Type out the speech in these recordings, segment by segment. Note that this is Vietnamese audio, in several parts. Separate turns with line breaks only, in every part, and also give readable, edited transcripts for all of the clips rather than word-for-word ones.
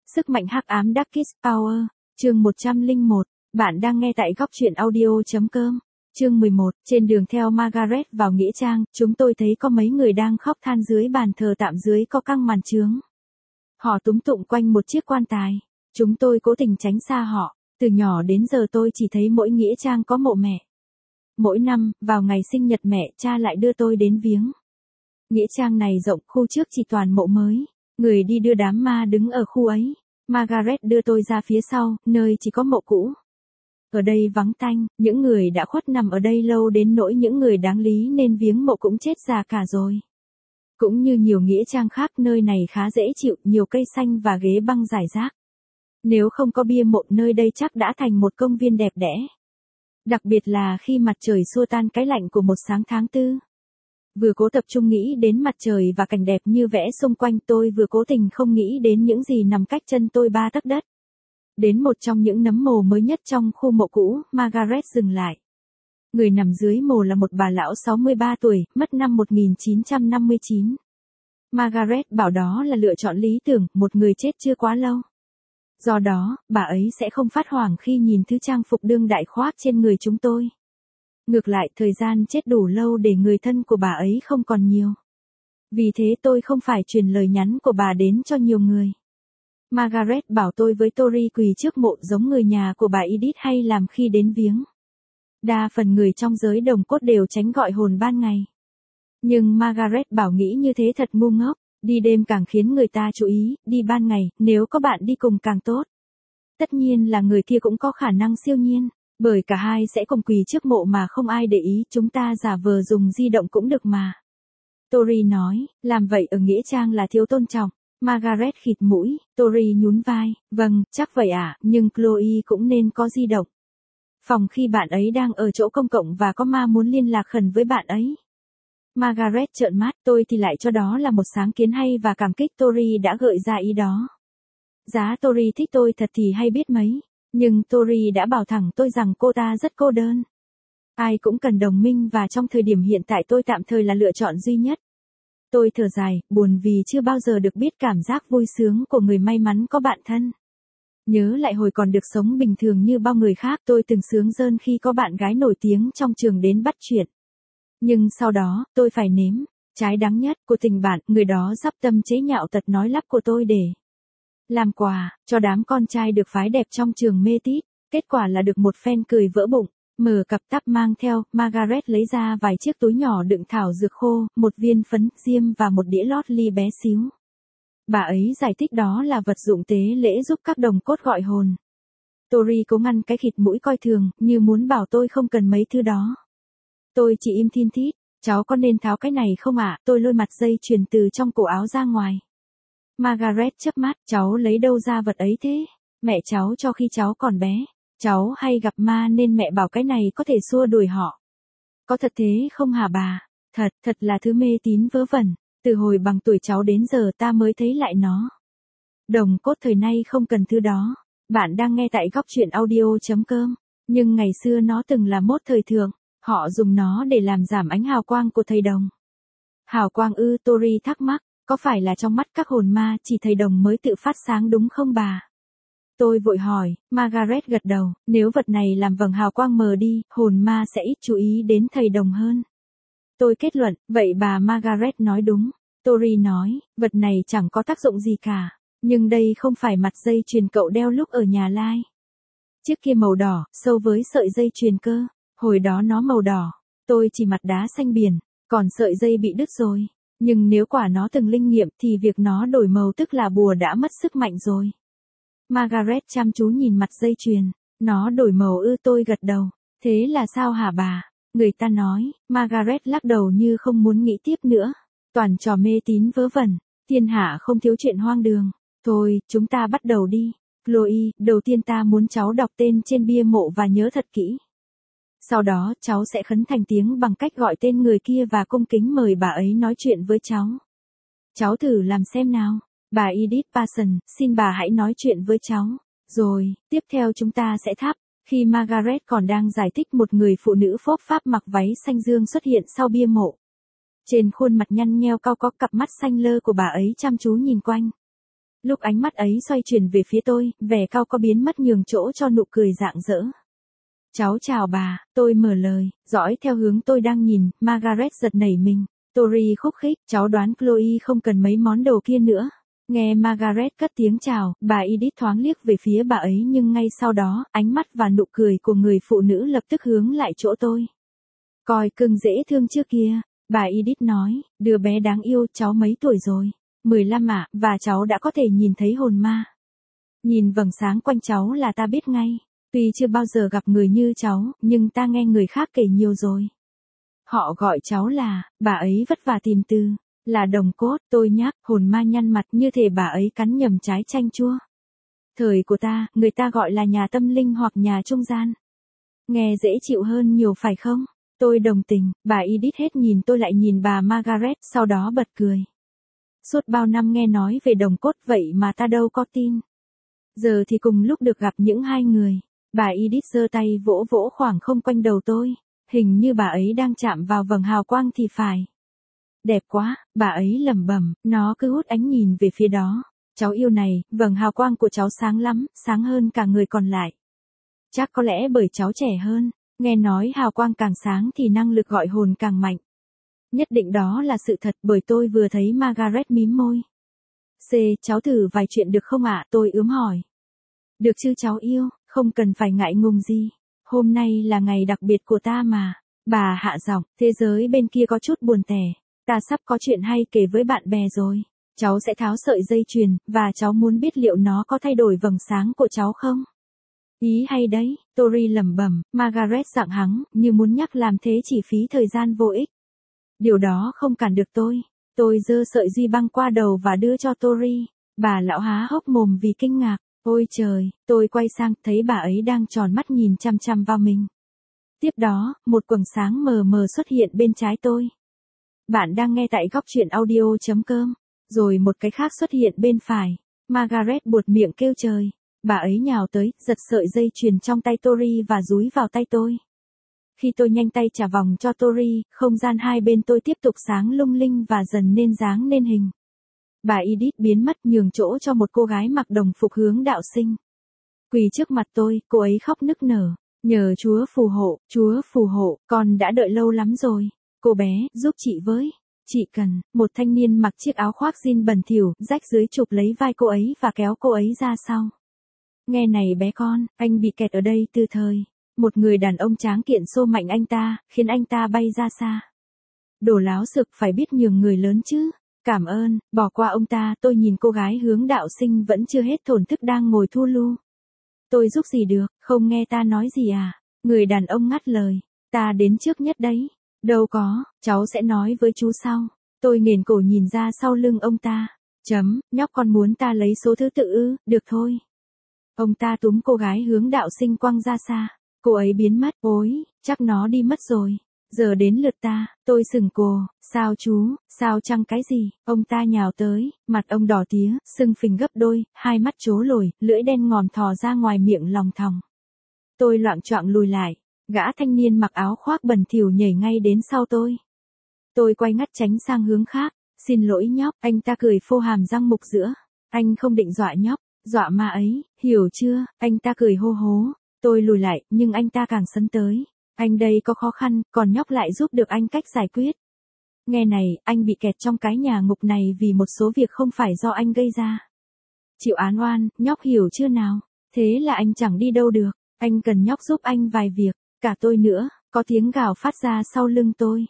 Sức mạnh hắc ám Darkest Power, chương 101, bạn đang nghe tại góc truyện audio.com. Chương 11, trên đường theo Margaret vào nghĩa trang, chúng tôi thấy có mấy người đang khóc than dưới bàn thờ tạm dưới có căng màn chướng. Họ túm tụng quanh một chiếc quan tài. Chúng tôi cố tình tránh xa họ, từ nhỏ đến giờ tôi chỉ thấy mỗi nghĩa trang có mộ mẹ. Mỗi năm, vào ngày sinh nhật mẹ, cha lại đưa tôi đến viếng. Nghĩa trang này rộng, khu trước chỉ toàn mộ mới. Người đi đưa đám ma đứng ở khu ấy. Margaret đưa tôi ra phía sau, nơi chỉ có mộ cũ. Ở đây vắng tanh, những người đã khuất nằm ở đây lâu đến nỗi những người đáng lý nên viếng mộ cũng chết già cả rồi. Cũng như nhiều nghĩa trang khác, nơi này khá dễ chịu, nhiều cây xanh và ghế băng rải rác. Nếu không có bia mộ, nơi đây chắc đã thành một công viên đẹp đẽ. Đặc biệt là khi mặt trời xua tan cái lạnh của một sáng tháng 4. Vừa cố tập trung nghĩ đến mặt trời và cảnh đẹp như vẽ xung quanh tôi, vừa cố tình không nghĩ đến những gì nằm cách chân tôi 3 tấc đất. Đến một trong những nấm mồ mới nhất trong khu mộ cũ, Margaret dừng lại. Người nằm dưới mồ là một bà lão 63 tuổi, mất năm 1959. Margaret bảo đó là lựa chọn lý tưởng, một người chết chưa quá lâu. Do đó, bà ấy sẽ không phát hoảng khi nhìn thứ trang phục đương đại khoác trên người chúng tôi. Ngược lại, thời gian chết đủ lâu để người thân của bà ấy không còn nhiều. Vì thế tôi không phải truyền lời nhắn của bà đến cho nhiều người. Margaret bảo tôi với Tori quỳ trước mộ giống người nhà của bà Edith hay làm khi đến viếng. Đa phần người trong giới đồng cốt đều tránh gọi hồn ban ngày. Nhưng Margaret bảo nghĩ như thế thật ngu ngốc, đi đêm càng khiến người ta chú ý, đi ban ngày, nếu có bạn đi cùng càng tốt. Tất nhiên là người kia cũng có khả năng siêu nhiên, bởi cả hai sẽ cùng quỳ trước mộ mà không ai để ý, chúng ta giả vờ dùng di động cũng được mà. Tori nói, làm vậy ở nghĩa trang là thiếu tôn trọng. Margaret khịt mũi, Tori nhún vai, vâng, chắc vậy ạ, nhưng Chloe cũng nên có di động. Phòng khi bạn ấy đang ở chỗ công cộng và có ma muốn liên lạc khẩn với bạn ấy. Margaret trợn mắt, tôi thì lại cho đó là một sáng kiến hay và cảm kích Tori đã gợi ra ý đó. Giá Tori thích tôi thật thì hay biết mấy, nhưng Tori đã bảo thẳng tôi rằng cô ta rất cô đơn. Ai cũng cần đồng minh và trong thời điểm hiện tại tôi tạm thời là lựa chọn duy nhất. Tôi thở dài, buồn vì chưa bao giờ được biết cảm giác vui sướng của người may mắn có bạn thân. Nhớ lại hồi còn được sống bình thường như bao người khác, tôi từng sướng rơn khi có bạn gái nổi tiếng trong trường đến bắt chuyện. Nhưng sau đó, tôi phải nếm trái đắng nhất của tình bạn, người đó dắp tâm chế nhạo tật nói lắp của tôi để làm quà cho đám con trai được phái đẹp trong trường mê tít. Kết quả là được một phen cười vỡ bụng. Mở cặp tắp mang theo, Margaret lấy ra vài chiếc túi nhỏ đựng thảo dược khô, một viên phấn, diêm và một đĩa lót ly bé xíu. Bà ấy giải thích đó là vật dụng tế lễ giúp các đồng cốt gọi hồn. Tori cố ngăn cái khịt mũi coi thường, như muốn bảo tôi không cần mấy thứ đó. Tôi chỉ im thin thít, cháu có nên tháo cái này không ạ? Tôi lôi mặt dây chuyền từ trong cổ áo ra ngoài. Margaret chớp mắt, cháu lấy đâu ra vật ấy thế? Mẹ cháu cho khi cháu còn bé. Cháu hay gặp ma nên mẹ bảo cái này có thể xua đuổi họ. Có thật thế không hả bà? Thật là thứ mê tín vớ vẩn. Từ hồi bằng tuổi cháu đến giờ ta mới thấy lại nó. Đồng cốt thời nay không cần thứ đó. Bạn đang nghe tại góc truyện audio.com. Nhưng ngày xưa nó từng là mốt thời thượng. Họ dùng nó để làm giảm ánh hào quang của thầy đồng. Hào quang ư? Tori thắc mắc. Có phải là trong mắt các hồn ma chỉ thầy đồng mới tự phát sáng đúng không bà? Tôi vội hỏi, Margaret gật đầu, nếu vật này làm vầng hào quang mờ đi, hồn ma sẽ ít chú ý đến thầy đồng hơn. Tôi kết luận, vậy bà Margaret nói đúng. Tori nói, vật này chẳng có tác dụng gì cả, nhưng đây không phải mặt dây chuyền cậu đeo lúc ở nhà Lai. Chiếc kia màu đỏ, sâu với sợi dây chuyền cơ, hồi đó nó màu đỏ, tôi chỉ mặt đá xanh biển, còn sợi dây bị đứt rồi. Nhưng nếu quả nó từng linh nghiệm thì việc nó đổi màu tức là bùa đã mất sức mạnh rồi. Margaret chăm chú nhìn mặt dây chuyền, nó đổi màu ư? Tôi gật đầu, thế là sao hả bà? Người ta nói, Margaret lắc đầu như không muốn nghĩ tiếp nữa, toàn trò mê tín vớ vẩn, thiên hạ không thiếu chuyện hoang đường, thôi, chúng ta bắt đầu đi. Chloe, đầu tiên ta muốn cháu đọc tên trên bia mộ và nhớ thật kỹ. Sau đó cháu sẽ khấn thành tiếng bằng cách gọi tên người kia và cung kính mời bà ấy nói chuyện với cháu. Cháu thử làm xem nào. Bà Edith Parson, xin bà hãy nói chuyện với cháu. Rồi, tiếp theo chúng ta sẽ thắp. Khi Margaret còn đang giải thích, một người phụ nữ phốp pháp mặc váy xanh dương xuất hiện sau bia mộ. Trên khuôn mặt nhăn nheo cau có cặp mắt xanh lơ của bà ấy chăm chú nhìn quanh. Lúc ánh mắt ấy xoay chuyển về phía tôi, vẻ cau có biến mất nhường chỗ cho nụ cười rạng rỡ. Cháu chào bà, tôi mở lời, dõi theo hướng tôi đang nhìn, Margaret giật nảy mình. Tori khúc khích, cháu đoán Chloe không cần mấy món đồ kia nữa. Nghe Margaret cất tiếng chào, bà Edith thoáng liếc về phía bà ấy nhưng ngay sau đó, ánh mắt và nụ cười của người phụ nữ lập tức hướng lại chỗ tôi. Coi cưng dễ thương chưa kia, bà Edith nói, đứa bé đáng yêu, cháu mấy tuổi rồi? 15 ạ, và cháu đã có thể nhìn thấy hồn ma. Nhìn vầng sáng quanh cháu là ta biết ngay. Tuy chưa bao giờ gặp người như cháu, nhưng ta nghe người khác kể nhiều rồi. Họ gọi cháu là, bà ấy vất vả tìm từ, là đồng cốt, tôi nhắc, hồn ma nhăn mặt như thể bà ấy cắn nhầm trái chanh chua. Thời của ta, người ta gọi là nhà tâm linh hoặc nhà trung gian. Nghe dễ chịu hơn nhiều phải không? Tôi đồng tình, bà Edith hết nhìn tôi lại nhìn bà Margaret, sau đó bật cười. Suốt bao năm nghe nói về đồng cốt vậy mà ta đâu có tin. Giờ thì cùng lúc được gặp những hai người. Bà Edith giơ tay vỗ vỗ khoảng không quanh đầu tôi. Hình như bà ấy đang chạm vào vầng hào quang thì phải. Đẹp quá, bà ấy lẩm bẩm, nó cứ hút ánh nhìn về phía đó. Cháu yêu này, vầng hào quang của cháu sáng lắm, sáng hơn cả người còn lại. Chắc có lẽ bởi cháu trẻ hơn, nghe nói hào quang càng sáng thì năng lực gọi hồn càng mạnh. Nhất định đó là sự thật bởi tôi vừa thấy Margaret mím môi. Cháu thử vài chuyện được không ạ? Tôi ướm hỏi. Được chứ cháu yêu, không cần phải ngại ngùng gì. Hôm nay là ngày đặc biệt của ta mà. Bà hạ giọng, thế giới bên kia có chút buồn tẻ. Ta sắp có chuyện hay kể với bạn bè rồi. Cháu sẽ tháo sợi dây chuyền, và cháu muốn biết liệu nó có thay đổi vầng sáng của cháu không? Ý hay đấy, Tori lẩm bẩm, Margaret giọng hắng, như muốn nhắc làm thế chỉ phí thời gian vô ích. Điều đó không cản được tôi. Tôi giơ sợi duy băng qua đầu và đưa cho Tori. Bà lão há hốc mồm vì kinh ngạc. Ôi trời, tôi quay sang thấy bà ấy đang tròn mắt nhìn chăm chăm vào mình. Tiếp đó, một quầng sáng mờ mờ xuất hiện bên trái tôi. Bạn đang nghe tại góc truyện audio.com. Rồi một cái khác xuất hiện bên phải. Margaret buột miệng kêu trời. Bà ấy nhào tới, giật sợi dây chuyền trong tay Tori và dúi vào tay tôi. Khi tôi nhanh tay trả vòng cho Tori, không gian hai bên tôi tiếp tục sáng lung linh và dần nên dáng nên hình. Bà Edith biến mất nhường chỗ cho một cô gái mặc đồng phục hướng đạo sinh. Quỳ trước mặt tôi, cô ấy khóc nức nở. Nhờ Chúa phù hộ, con đã đợi lâu lắm rồi. Cô bé, giúp chị với. Chị cần, một thanh niên mặc chiếc áo khoác jean bẩn thỉu, rách dưới chụp lấy vai cô ấy và kéo cô ấy ra sau. Nghe này bé con, anh bị kẹt ở đây từ thời. Một người đàn ông tráng kiện xô mạnh anh ta, khiến anh ta bay ra xa. Đồ láo xực phải biết nhường người lớn chứ. Cảm ơn, bỏ qua ông ta, tôi nhìn cô gái hướng đạo sinh vẫn chưa hết thổn thức đang ngồi thu lu. Tôi giúp gì được, không nghe ta nói gì à? Người đàn ông ngắt lời, ta đến trước nhất đấy. Đâu có, cháu sẽ nói với chú sau. Tôi nghển cổ nhìn ra sau lưng ông ta. Nhóc con muốn ta lấy số thứ tự ư, được thôi. Ông ta túm cô gái hướng đạo sinh quăng ra xa. Cô ấy biến mất, ôi, chắc nó đi mất rồi. Giờ đến lượt ta, tôi sừng cồ, sao chú, sao chăng cái gì, ông ta nhào tới, mặt ông đỏ tía, sưng phình gấp đôi, hai mắt trố lồi, lưỡi đen ngòm thò ra ngoài miệng lòng thòng. Tôi loạng choạng lùi lại, gã thanh niên mặc áo khoác bẩn thỉu nhảy ngay đến sau tôi. Tôi quay ngắt tránh sang hướng khác, xin lỗi nhóc, anh ta cười phô hàm răng mục giữa. Anh không định dọa nhóc, dọa ma ấy, hiểu chưa, anh ta cười hô hố. Tôi lùi lại, nhưng anh ta càng sấn tới. Anh đây có khó khăn, còn nhóc lại giúp được anh cách giải quyết. Nghe này, anh bị kẹt trong cái nhà ngục này vì một số việc không phải do anh gây ra. Chịu án oan, nhóc hiểu chưa nào? Thế là anh chẳng đi đâu được. Anh cần nhóc giúp anh vài việc, cả tôi nữa. Có tiếng gào phát ra sau lưng tôi.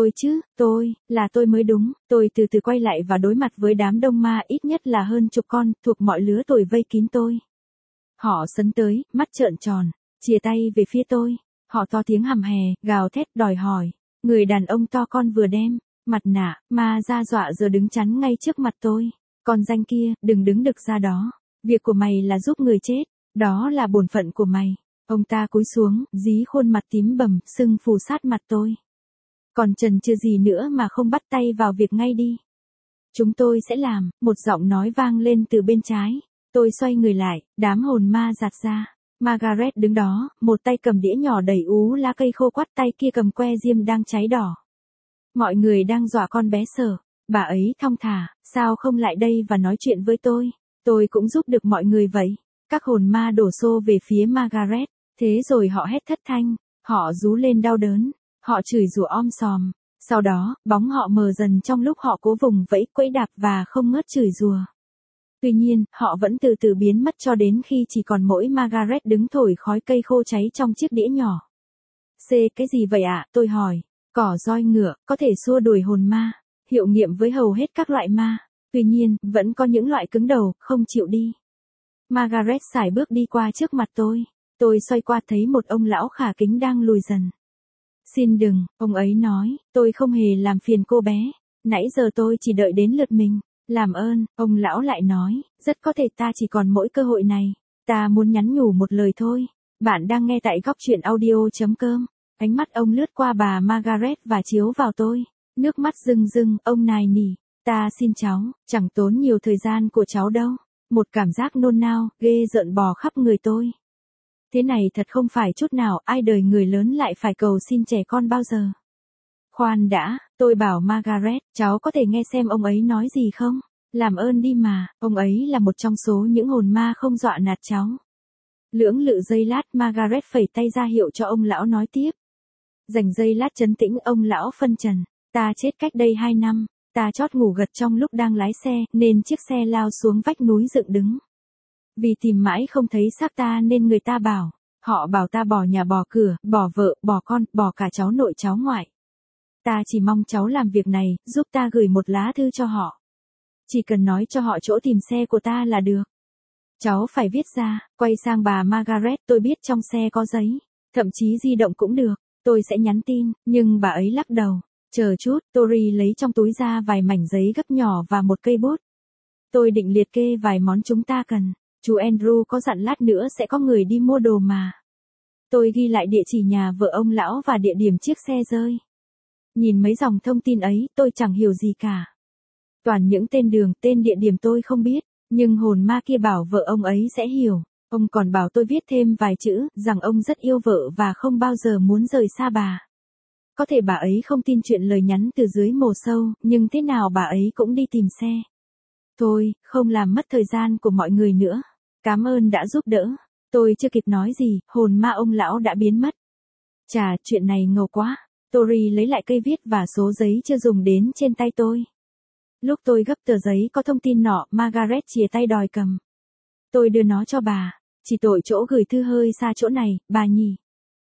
Là tôi mới đúng. Tôi từ từ quay lại và đối mặt với đám đông ma ít nhất là hơn chục con, thuộc mọi lứa tuổi vây kín tôi. Họ sấn tới, mắt trợn tròn, chìa tay về phía tôi. Họ to tiếng hầm hè, gào thét đòi hỏi. Người đàn ông to con vừa đem mặt nạ ma ra dọa giờ đứng chắn ngay trước mặt tôi. Con danh kia, đừng đứng đực ra đó. Việc của mày là giúp người chết, đó là bổn phận của mày. Ông ta cúi xuống, dí khuôn mặt tím bầm, sưng phù sát mặt tôi. Còn chần chừ gì nữa mà không bắt tay vào việc ngay đi. Chúng tôi sẽ làm, một giọng nói vang lên từ bên trái. Tôi xoay người lại, đám hồn ma giạt ra. Margaret đứng đó, một tay cầm đĩa nhỏ đầy ú lá cây khô quắt, tay kia cầm que diêm đang cháy đỏ. Mọi người đang dọa con bé sợ. Bà ấy thong thả, sao không lại đây và nói chuyện với tôi? Tôi cũng giúp được mọi người vậy. Các hồn ma đổ xô về phía Margaret, thế rồi họ hét thất thanh, họ rú lên đau đớn, họ chửi rủa om sòm. Sau đó, bóng họ mờ dần trong lúc họ cố vùng vẫy quẫy đạp và không ngớt chửi rủa. Tuy nhiên, họ vẫn từ từ biến mất cho đến khi chỉ còn mỗi Margaret đứng thổi khói cây khô cháy trong chiếc đĩa nhỏ. Cái gì vậy ạ? Tôi hỏi. Cỏ roi ngựa, có thể xua đuổi hồn ma, hiệu nghiệm với hầu hết các loại ma. Tuy nhiên, vẫn có những loại cứng đầu, không chịu đi. Margaret sải bước đi qua trước mặt tôi. Tôi xoay qua thấy một ông lão khả kính đang lùi dần. Xin đừng, ông ấy nói, tôi không hề làm phiền cô bé. Nãy giờ tôi chỉ đợi đến lượt mình. Làm ơn, ông lão lại nói, rất có thể ta chỉ còn mỗi cơ hội này. Ta muốn nhắn nhủ một lời thôi. Bạn đang nghe tại góc truyện audio.com. Ánh mắt ông lướt qua bà Margaret và chiếu vào tôi. Nước mắt rưng rưng, ông nài nỉ. Ta xin cháu, chẳng tốn nhiều thời gian của cháu đâu. Một cảm giác nôn nao, ghê rợn bò khắp người tôi. Thế này thật không phải chút nào, ai đời người lớn lại phải cầu xin trẻ con bao giờ. Khoan đã, tôi bảo Margaret, cháu có thể nghe xem ông ấy nói gì không? Làm ơn đi mà, ông ấy là một trong số những hồn ma không dọa nạt cháu. Lưỡng lự giây lát Margaret phẩy tay ra hiệu cho ông lão nói tiếp. Dành giây lát trấn tĩnh ông lão phân trần. Ta chết cách đây 2 năm, ta chót ngủ gật trong lúc đang lái xe, nên chiếc xe lao xuống vách núi dựng đứng. Vì tìm mãi không thấy xác ta nên người ta bảo, họ bảo ta bỏ nhà bỏ cửa, bỏ vợ, bỏ con, bỏ cả cháu nội cháu ngoại. Ta chỉ mong cháu làm việc này, giúp ta gửi một lá thư cho họ. Chỉ cần nói cho họ chỗ tìm xe của ta là được. Cháu phải viết ra, quay sang bà Margaret, tôi biết trong xe có giấy, thậm chí di động cũng được, tôi sẽ nhắn tin, nhưng bà ấy lắc đầu. Chờ chút, Tori lấy trong túi ra vài mảnh giấy gấp nhỏ và một cây bút. Tôi định liệt kê vài món chúng ta cần. Chú Andrew có dặn lát nữa sẽ có người đi mua đồ mà. Tôi ghi lại địa chỉ nhà vợ ông lão và địa điểm chiếc xe rơi. Nhìn mấy dòng thông tin ấy, tôi chẳng hiểu gì cả. Toàn những tên đường, tên địa điểm tôi không biết, nhưng hồn ma kia bảo vợ ông ấy sẽ hiểu. Ông còn bảo tôi viết thêm vài chữ, rằng ông rất yêu vợ và không bao giờ muốn rời xa bà. Có thể bà ấy không tin chuyện lời nhắn từ dưới mồ sâu, nhưng thế nào bà ấy cũng đi tìm xe. Thôi, không làm mất thời gian của mọi người nữa. Cảm ơn đã giúp đỡ. Tôi chưa kịp nói gì, hồn ma ông lão đã biến mất. Chà, chuyện này ngầu quá. Tori lấy lại cây viết và số giấy chưa dùng đến trên tay tôi. Lúc tôi gấp tờ giấy có thông tin nọ, Margaret chìa tay đòi cầm. Tôi đưa nó cho bà. Chỉ tội chỗ gửi thư hơi xa chỗ này, bà nhỉ.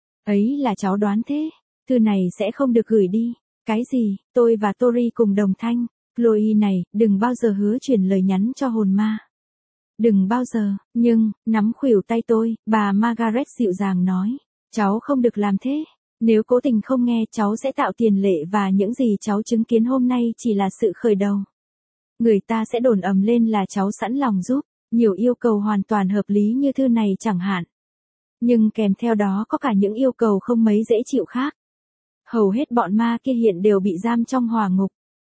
Ấy là cháu đoán thế. Thư này sẽ không được gửi đi. Cái gì? Tôi và Tori cùng đồng thanh. Chloe này, đừng bao giờ hứa chuyển lời nhắn cho hồn ma. Đừng bao giờ, nhưng, nắm khuỷu tay tôi, bà Margaret dịu dàng nói. Cháu không được làm thế. Nếu cố tình không nghe, cháu sẽ tạo tiền lệ và những gì cháu chứng kiến hôm nay chỉ là sự khởi đầu. Người ta sẽ đồn ầm lên là cháu sẵn lòng giúp, nhiều yêu cầu hoàn toàn hợp lý như thư này chẳng hạn. Nhưng kèm theo đó có cả những yêu cầu không mấy dễ chịu khác. Hầu hết bọn ma kia hiện đều bị giam trong hỏa ngục.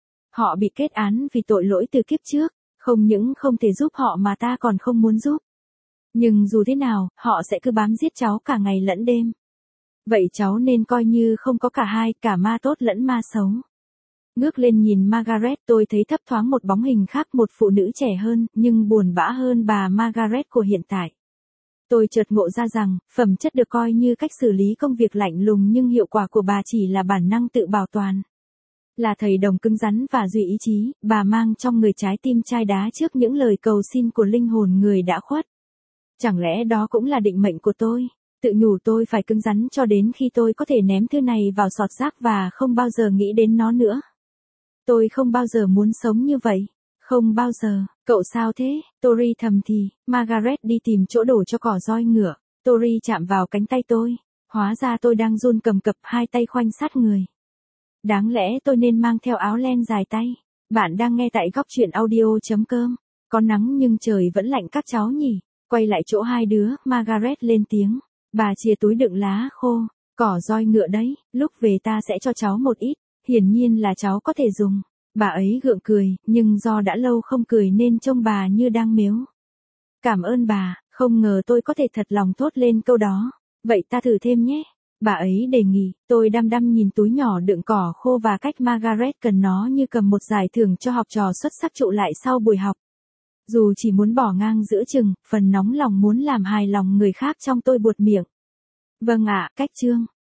Họ bị kết án vì tội lỗi từ kiếp trước, không những không thể giúp họ mà ta còn không muốn giúp. Nhưng dù thế nào, họ sẽ cứ bám giết cháu cả ngày lẫn đêm. Vậy cháu nên coi như không có cả hai, cả ma tốt lẫn ma xấu. Ngước lên nhìn Margaret, tôi thấy thấp thoáng một bóng hình khác, một phụ nữ trẻ hơn, nhưng buồn bã hơn bà Margaret của hiện tại. Tôi chợt ngộ ra rằng, phẩm chất được coi như cách xử lý công việc lạnh lùng nhưng hiệu quả của bà chỉ là bản năng tự bảo toàn. Là thầy đồng cứng rắn và duy ý chí, bà mang trong người trái tim chai đá trước những lời cầu xin của linh hồn người đã khuất. Chẳng lẽ đó cũng là định mệnh của tôi? Tự nhủ tôi phải cứng rắn cho đến khi tôi có thể ném thứ này vào sọt rác và không bao giờ nghĩ đến nó nữa. Tôi không bao giờ muốn sống như vậy. Không bao giờ. Cậu sao thế? Tori thầm thì. Margaret đi tìm chỗ đổ cho cỏ roi ngựa. Tori chạm vào cánh tay tôi. Hóa ra tôi đang run cầm cập, hai tay khoanh sát người. Đáng lẽ tôi nên mang theo áo len dài tay. Bạn đang nghe tại góc truyện audio.com. Có nắng nhưng trời vẫn lạnh các cháu nhỉ. Quay lại chỗ hai đứa, Margaret lên tiếng. Bà chia túi đựng lá khô. Cỏ roi ngựa đấy, lúc về ta sẽ cho cháu một ít. Hiển nhiên là cháu có thể dùng. Bà ấy gượng cười, nhưng do đã lâu không cười nên trông bà như đang mếu. Cảm ơn bà, không ngờ tôi có thể thật lòng thốt lên câu đó. Vậy ta thử thêm nhé. Bà ấy đề nghị, tôi đăm đăm nhìn túi nhỏ đựng cỏ khô và cách Margaret cần nó như cầm một giải thưởng cho học trò xuất sắc trụ lại sau buổi học. Dù chỉ muốn bỏ ngang giữa chừng, phần nóng lòng muốn làm hài lòng người khác trong tôi buột miệng. Vâng ạ, cách chương.